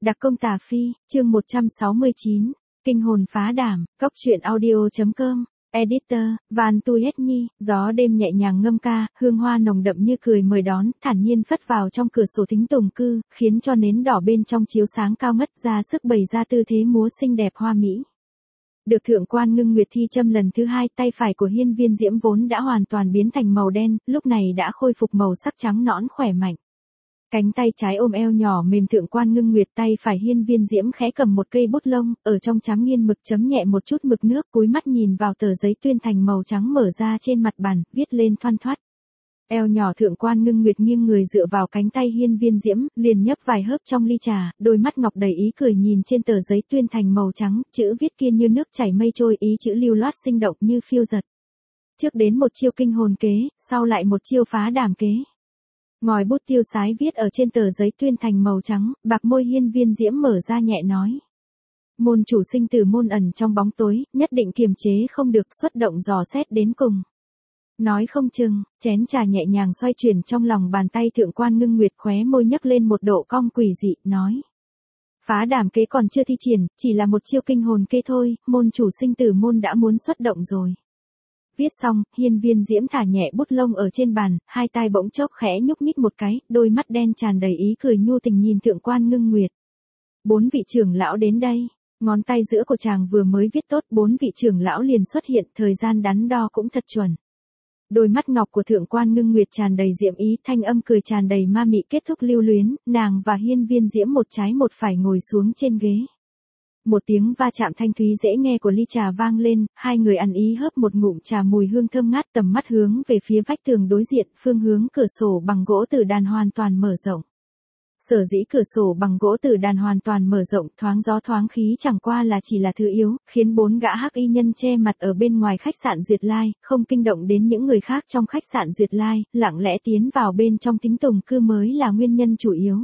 Đặc công Tà Phi, chương 169, Kinh hồn phá đảm, Cóc truyện audio.com, Editor, Van Tuyết Nhi, gió đêm nhẹ nhàng ngâm ca, hương hoa nồng đậm như cười mời đón, thản nhiên phất vào trong cửa sổ thính tùng cư, khiến cho nến đỏ bên trong chiếu sáng cao ngất ra sức bày ra tư thế múa xinh đẹp hoa mỹ. Được thượng quan Ngưng Nguyệt thi châm lần thứ hai, tay phải của Hiên Viên Diễm vốn đã hoàn toàn biến thành màu đen, lúc này đã khôi phục màu sắc trắng nõn khỏe mạnh. Cánh tay trái ôm eo nhỏ mềm thượng quan Ngưng Nguyệt, tay phải Hiên Viên Diễm khẽ cầm một cây bút lông, ở trong chám nghiên mực chấm nhẹ một chút mực nước, cúi mắt nhìn vào tờ giấy tuyên thành màu trắng mở ra trên mặt bàn, viết lên thoăn thoắt. Eo nhỏ thượng quan Ngưng Nguyệt nghiêng người dựa vào cánh tay Hiên Viên Diễm, liền nhấp vài hớp trong ly trà, đôi mắt ngọc đầy ý cười nhìn trên tờ giấy tuyên thành màu trắng, chữ viết kia như nước chảy mây trôi, ý chữ lưu loát sinh động như phiêu giật. Trước đến một chiêu kinh hồn kế, sau lại một chiêu phá đảm kế. Ngòi bút tiêu sái viết ở trên tờ giấy tuyên thành màu trắng, bạc môi Hiên Viên Diễm mở ra nhẹ nói. Môn chủ sinh tử môn ẩn trong bóng tối, nhất định kiềm chế không được xuất động dò xét đến cùng. Nói không chừng, chén trà nhẹ nhàng xoay chuyển trong lòng bàn tay thượng quan Ngưng Nguyệt, khóe môi nhấc lên một độ cong quỷ dị, nói. Phá đảm kế còn chưa thi triển, chỉ là một chiêu kinh hồn kế thôi, môn chủ sinh tử môn đã muốn xuất động rồi. Viết xong, Hiên Viên Diễm thả nhẹ bút lông ở trên bàn, hai tay bỗng chốc khẽ nhúc nhích một cái, đôi mắt đen tràn đầy ý cười nhu tình nhìn thượng quan Ngưng Nguyệt. 4 vị trưởng lão đến đây, ngón tay giữa của chàng vừa mới viết tốt, 4 vị trưởng lão liền xuất hiện, thời gian đắn đo cũng thật chuẩn. Đôi mắt ngọc của thượng quan Ngưng Nguyệt tràn đầy diệm ý, thanh âm cười tràn đầy ma mị kết thúc lưu luyến, nàng và Hiên Viên Diễm một trái một phải ngồi xuống trên ghế. Một tiếng va chạm thanh thúy dễ nghe của ly trà vang lên, hai người ăn ý hớp một ngụm trà mùi hương thơm ngát, tầm mắt hướng về phía vách tường đối diện, phương hướng cửa sổ bằng gỗ tử đàn hoàn toàn mở rộng. Sở dĩ cửa sổ bằng gỗ tử đàn hoàn toàn mở rộng, thoáng gió thoáng khí chẳng qua là chỉ là thứ yếu, khiến 4 gã hắc y nhân che mặt ở bên ngoài khách sạn Duyệt Lai, không kinh động đến những người khác trong khách sạn Duyệt Lai, lặng lẽ tiến vào bên trong thính tùng cư mới là nguyên nhân chủ yếu.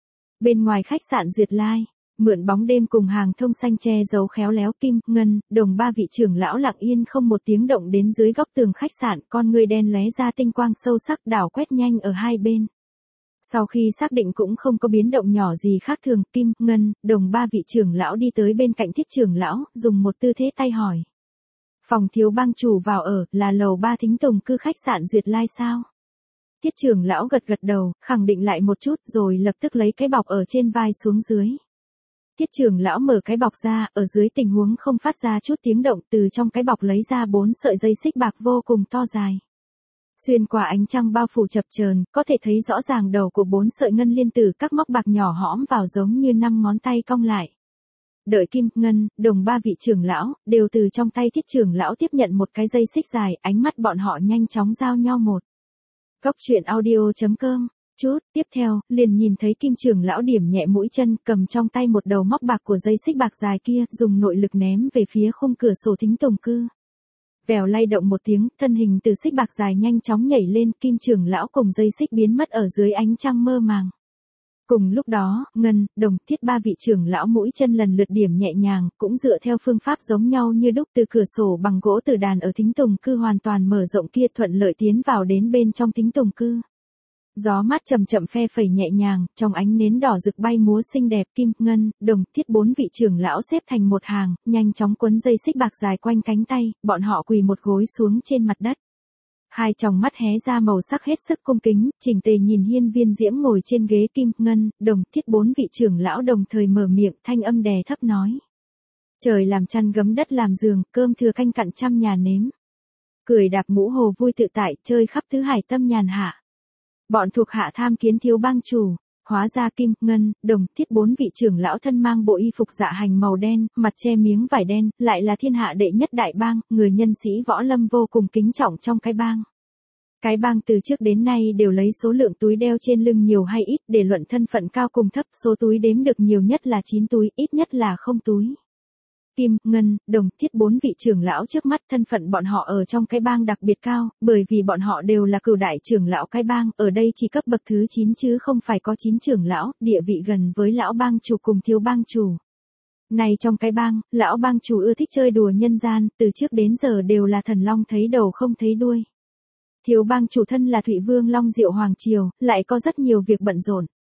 Bên ngoài khách sạn Duyệt Lai, mượn bóng đêm cùng hàng thông xanh che giấu khéo léo, Kim, Ngân, Đồng ba vị trưởng lão lặng yên không một tiếng động đến dưới góc tường khách sạn, con người đen lóe ra tinh quang sâu sắc đảo quét nhanh ở hai bên. Sau khi xác định cũng không có biến động nhỏ gì khác thường, Kim, Ngân, Đồng ba vị trưởng lão đi tới bên cạnh Thiết trưởng lão, dùng một tư thế tay hỏi. Phòng thiếu bang chủ vào ở, là lầu 3 thính tùng cư khách sạn Duyệt Lai sao? Thiết trưởng lão gật gật đầu, khẳng định lại một chút rồi lập tức lấy cái bọc ở trên vai xuống dưới. Thiết trưởng lão mở cái bọc ra, ở dưới tình huống không phát ra chút tiếng động, từ trong cái bọc lấy ra 4 sợi dây xích bạc vô cùng to dài. Xuyên qua ánh trăng bao phủ chập chờn, có thể thấy rõ ràng đầu của 4 sợi ngân liên từ các móc bạc nhỏ hõm vào giống như 5 ngón tay cong lại. Đợi Kim, Ngân, Đồng ba vị trưởng lão, đều từ trong tay Thiết trưởng lão tiếp nhận một cái dây xích dài, ánh mắt bọn họ nhanh chóng giao nhau một. Cóc truyện audio.com. Chút, tiếp theo, liền nhìn thấy Kim trưởng lão điểm nhẹ mũi chân, cầm trong tay một đầu móc bạc của dây xích bạc dài kia, dùng nội lực ném về phía khung cửa sổ thính tùng cư. Vèo lay động một tiếng, thân hình từ xích bạc dài nhanh chóng nhảy lên, Kim trưởng lão cùng dây xích biến mất ở dưới ánh trăng mơ màng. Cùng lúc đó, Ngân, Đồng, Thiết ba vị trưởng lão mũi chân lần lượt điểm nhẹ nhàng, cũng dựa theo phương pháp giống nhau như đúc từ cửa sổ bằng gỗ tử đàn ở thính tùng cư hoàn toàn mở rộng kia thuận lợi tiến vào đến bên trong thính tùng cư. Gió mát chậm chậm phe phẩy nhẹ nhàng, trong ánh nến đỏ rực bay múa xinh đẹp, Kim, Ngân, Đồng, Thiết 4 vị trưởng lão xếp thành một hàng, nhanh chóng quấn dây xích bạc dài quanh cánh tay, bọn họ quỳ một gối xuống trên mặt đất. Hai tròng mắt hé ra màu sắc hết sức cung kính, chỉnh tề nhìn Hiên Viên Diễm ngồi trên ghế, Kim, Ngân, Đồng, Thiết 4 vị trưởng lão đồng thời mở miệng, thanh âm đè thấp nói. Trời làm chăn gấm đất làm giường, cơm thừa canh cặn trăm nhà nếm. Cười đạp ngũ hồ vui tự tại, chơi khắp tứ hải tâm nhàn hạ. Bọn thuộc hạ tham kiến thiếu bang chủ, hóa ra Kim, Ngân, Đồng, Thiết 4 vị trưởng lão thân mang bộ y phục dạ hành màu đen, mặt che miếng vải đen, lại là thiên hạ đệ nhất đại bang, người nhân sĩ võ lâm vô cùng kính trọng trong cái bang. Cái bang từ trước đến nay đều lấy số lượng túi đeo trên lưng nhiều hay ít để luận thân phận cao cùng thấp, số túi đếm được nhiều nhất là 9 túi, ít nhất là không túi. Kim, Ngân, Đồng, Thiết 4 vị trưởng lão trước mắt, thân phận bọn họ ở trong cái bang đặc biệt cao, bởi vì bọn họ đều là cửu đại trưởng lão cái bang, ở đây chỉ cấp bậc thứ 9 chứ không phải có 9 trưởng lão, địa vị gần với lão bang chủ cùng thiếu bang chủ. Này trong cái bang, lão bang chủ ưa thích chơi đùa nhân gian, từ trước đến giờ đều là thần long thấy đầu không thấy đuôi. Thiếu bang chủ thân là Thụy Vương Long Diệu Hoàng Triều, lại có rất nhiều việc bận rộn.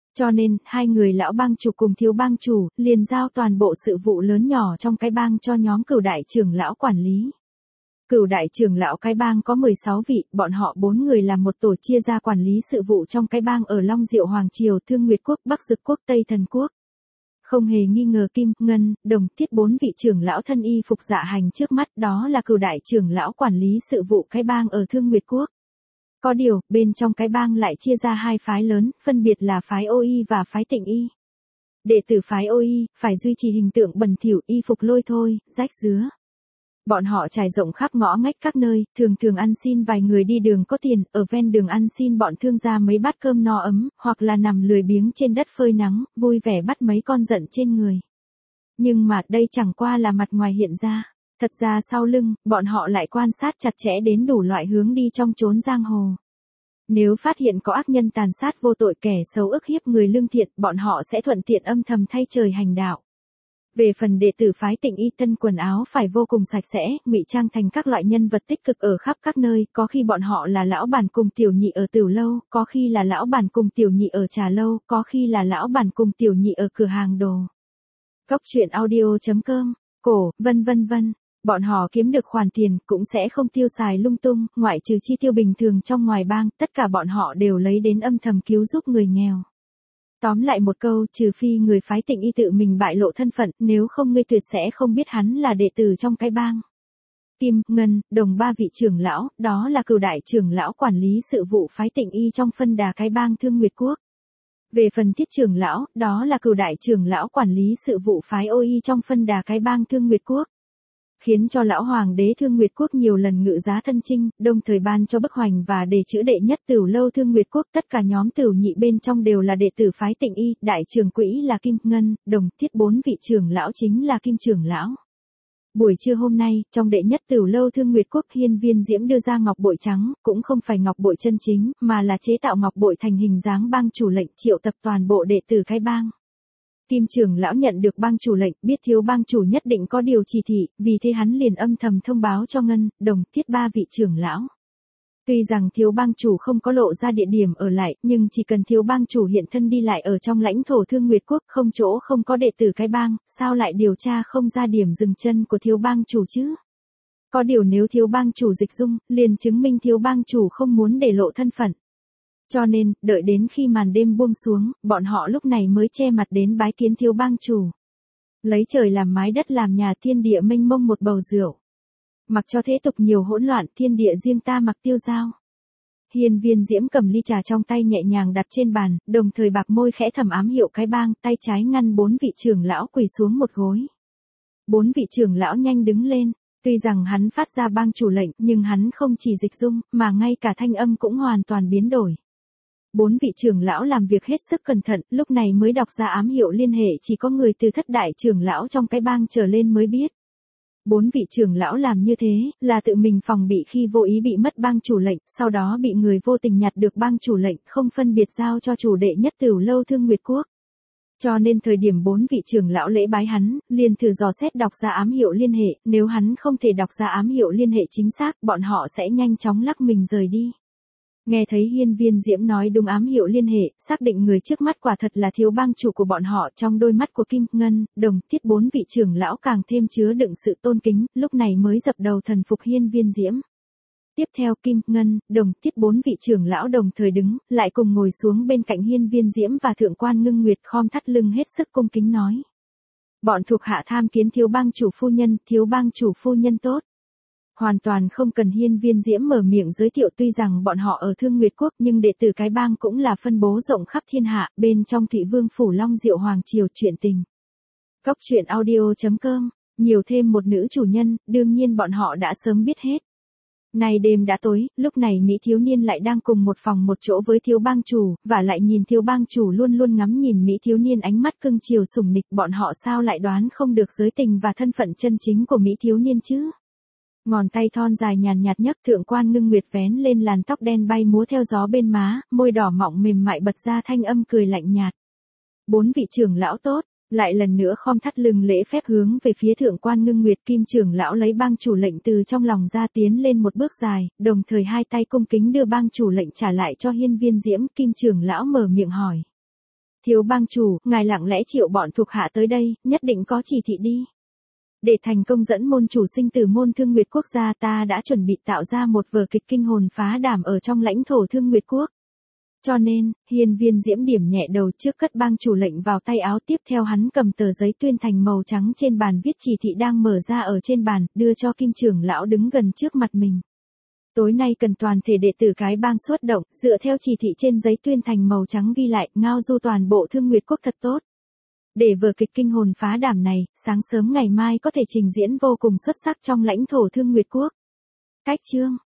Cho nên, hai người lão bang chủ cùng thiếu bang chủ, liền giao toàn bộ sự vụ lớn nhỏ trong cái bang cho nhóm Cửu đại trưởng lão quản lý. Cửu đại trưởng lão cái bang có 16 vị, bọn họ 4 người làm một tổ chia ra quản lý sự vụ trong cái bang ở Long Diệu Hoàng Triều, Thương Nguyệt Quốc, Bắc Dực Quốc, Tây Thần Quốc. Không hề nghi ngờ Kim, Ngân, Đồng, Thiết 4 vị trưởng lão thân y phục dạ hành trước mắt, đó là Cửu đại trưởng lão quản lý sự vụ cái bang ở Thương Nguyệt Quốc. Có điều, bên trong cái bang lại chia ra hai phái lớn, phân biệt là phái Ô Y và phái Tịnh Y. Đệ tử phái Ô Y, phải duy trì hình tượng bẩn thỉu, y phục lôi thôi, rách rứa. Bọn họ trải rộng khắp ngõ ngách các nơi, thường thường ăn xin vài người đi đường có tiền, ở ven đường ăn xin bọn thương gia mấy bát cơm no ấm, hoặc là nằm lười biếng trên đất phơi nắng, vui vẻ bắt mấy con giận trên người. Nhưng mà đây chẳng qua là mặt ngoài hiện ra. Thật ra sau lưng, bọn họ lại quan sát chặt chẽ đến đủ loại hướng đi trong chốn giang hồ. Nếu phát hiện có ác nhân tàn sát vô tội, kẻ xấu ức hiếp người lương thiện, bọn họ sẽ thuận tiện âm thầm thay trời hành đạo. Về phần đệ tử phái Tịnh Y, thân quần áo phải vô cùng sạch sẽ, ngụy trang thành các loại nhân vật tích cực ở khắp các nơi, có khi bọn họ là lão bản cùng tiểu nhị ở tửu lâu, có khi là lão bản cùng tiểu nhị ở trà lâu, có khi là lão bản cùng tiểu nhị ở cửa hàng đồ. Cốc truyện audio.com, cổ, vân vân vân. Bọn họ kiếm được khoản tiền cũng sẽ không tiêu xài lung tung, ngoại trừ chi tiêu bình thường trong ngoài bang, tất cả bọn họ đều lấy đến âm thầm cứu giúp người nghèo. Tóm lại một câu, trừ phi người phái Tịnh Y tự mình bại lộ thân phận, nếu không ngươi tuyệt sẽ không biết hắn là đệ tử trong cái bang. Kim, Ngân, Đồng 3 vị trưởng lão, đó là Cửu đại trưởng lão quản lý sự vụ phái Tịnh Y trong phân đà cái bang Thương Nguyệt Quốc. Về phần Thiết trưởng lão, đó là Cửu đại trưởng lão quản lý sự vụ phái Ô Y trong phân đà cái bang Thương Nguyệt Quốc. Khiến cho lão hoàng đế Thương Nguyệt Quốc nhiều lần ngự giá thân chinh, đồng thời ban cho bức hoành và đề chữ đệ nhất tửu lâu Thương Nguyệt Quốc, tất cả nhóm tửu nhị bên trong đều là đệ tử phái Tịnh Y, đại trưởng quỹ là Kim, Ngân, Đồng, Thiết 4 vị trưởng lão chính là Kim trưởng lão. Buổi trưa hôm nay, trong đệ nhất tửu lâu Thương Nguyệt Quốc, Hiên Viên Diễm đưa ra ngọc bội trắng, cũng không phải ngọc bội chân chính, mà là chế tạo ngọc bội thành hình dáng bang chủ lệnh, triệu tập toàn bộ đệ tử cái bang. Kim trưởng lão nhận được bang chủ lệnh, biết thiếu bang chủ nhất định có điều chỉ thị, vì thế hắn liền âm thầm thông báo cho Ngân, Đồng, Thiết 3 vị trưởng lão. Tuy rằng thiếu bang chủ không có lộ ra địa điểm ở lại, nhưng chỉ cần thiếu bang chủ hiện thân đi lại ở trong lãnh thổ Thương Nguyệt Quốc, không chỗ không có đệ tử cái bang, sao lại điều tra không ra điểm dừng chân của thiếu bang chủ chứ? Có điều nếu thiếu bang chủ dịch dung, liền chứng minh thiếu bang chủ không muốn để lộ thân phận. Cho nên, đợi đến khi màn đêm buông xuống, bọn họ lúc này mới che mặt đến bái kiến thiếu bang chủ. Lấy trời làm mái đất làm nhà, thiên địa mênh mông một bầu rượu. Mặc cho thế tục nhiều hỗn loạn, thiên địa riêng ta mặc tiêu dao. Hiên Viên Diễm cầm ly trà trong tay nhẹ nhàng đặt trên bàn, đồng thời bạc môi khẽ thầm ám hiệu cái bang, tay trái ngăn 4 vị trưởng lão quỳ xuống một gối. 4 vị trưởng lão nhanh đứng lên. Tuy rằng hắn phát ra bang chủ lệnh, nhưng hắn không chỉ dịch dung, mà ngay cả thanh âm cũng hoàn toàn biến đổi. 4 vị trưởng lão làm việc hết sức cẩn thận, lúc này mới đọc ra ám hiệu liên hệ, chỉ có người từ thất đại trưởng lão trong cái bang trở lên mới biết. 4 vị trưởng lão làm như thế, là tự mình phòng bị khi vô ý bị mất bang chủ lệnh, sau đó bị người vô tình nhặt được bang chủ lệnh, không phân biệt giao cho chủ đệ nhất tửu lâu Thương Nguyệt Quốc. Cho nên thời điểm 4 vị trưởng lão lễ bái hắn, liền thử dò xét đọc ra ám hiệu liên hệ, nếu hắn không thể đọc ra ám hiệu liên hệ chính xác, bọn họ sẽ nhanh chóng lắc mình rời đi. Nghe thấy Hiên Viên Diễm nói đúng ám hiệu liên hệ, xác định người trước mắt quả thật là thiếu bang chủ của bọn họ, trong đôi mắt của Kim, Ngân, Đồng, Thiết 4 vị trưởng lão càng thêm chứa đựng sự tôn kính, lúc này mới dập đầu thần phục Hiên Viên Diễm. Tiếp theo Kim, Ngân, Đồng, Thiết 4 vị trưởng lão đồng thời đứng, lại cùng ngồi xuống bên cạnh Hiên Viên Diễm và Thượng quan Ngưng Nguyệt, khom thắt lưng hết sức cung kính nói. Bọn thuộc hạ tham kiến thiếu bang chủ phu nhân tốt. Hoàn toàn không cần Hiên Viên Diễm mở miệng giới thiệu, tuy rằng bọn họ ở Thương Nguyệt Quốc nhưng đệ tử cái bang cũng là phân bố rộng khắp thiên hạ, bên trong Thụy Vương phủ Long Diệu Hoàng triều chuyện tình. Cốc truyện audio.com, nhiều thêm một nữ chủ nhân, đương nhiên bọn họ đã sớm biết hết. Nay đêm đã tối, lúc này Mỹ thiếu niên lại đang cùng một phòng một chỗ với thiếu bang chủ, và lại nhìn thiếu bang chủ luôn luôn ngắm nhìn Mỹ thiếu niên ánh mắt cưng chiều sủng nịch, bọn họ sao lại đoán không được giới tình và thân phận chân chính của Mỹ thiếu niên chứ? Ngón tay thon dài nhàn nhạt nhấc, Thượng quan Ngưng Nguyệt vén lên làn tóc đen bay múa theo gió bên má, môi đỏ mọng mềm mại bật ra thanh âm cười lạnh nhạt. 4 vị trưởng lão tốt, lại lần nữa khom thắt lưng lễ phép hướng về phía Thượng quan Ngưng Nguyệt. Kim trưởng lão lấy bang chủ lệnh từ trong lòng ra, tiến lên một bước dài, đồng thời hai tay cung kính đưa bang chủ lệnh trả lại cho Hiên Viên Diễm. Kim trưởng lão mở miệng hỏi. Thiếu bang chủ, ngài lặng lẽ triệu bọn thuộc hạ tới đây, nhất định có chỉ thị đi. Để thành công dẫn môn chủ sinh tử môn Thương Nguyệt Quốc gia, ta đã chuẩn bị tạo ra một vở kịch kinh hồn phá đảm ở trong lãnh thổ Thương Nguyệt Quốc. Cho nên, Hiên Viên Diễm điểm nhẹ đầu trước cất bang chủ lệnh vào tay áo, tiếp theo hắn cầm tờ giấy tuyên thành màu trắng trên bàn viết chỉ thị đang mở ra ở trên bàn, đưa cho Kim trưởng lão đứng gần trước mặt mình. Tối nay cần toàn thể đệ tử cái bang xuất động, dựa theo chỉ thị trên giấy tuyên thành màu trắng ghi lại, ngao du toàn bộ Thương Nguyệt Quốc thật tốt. Để vở kịch kinh hồn phá đảm này, sáng sớm ngày mai có thể trình diễn vô cùng xuất sắc trong lãnh thổ Thương Nguyệt Quốc. Cách chương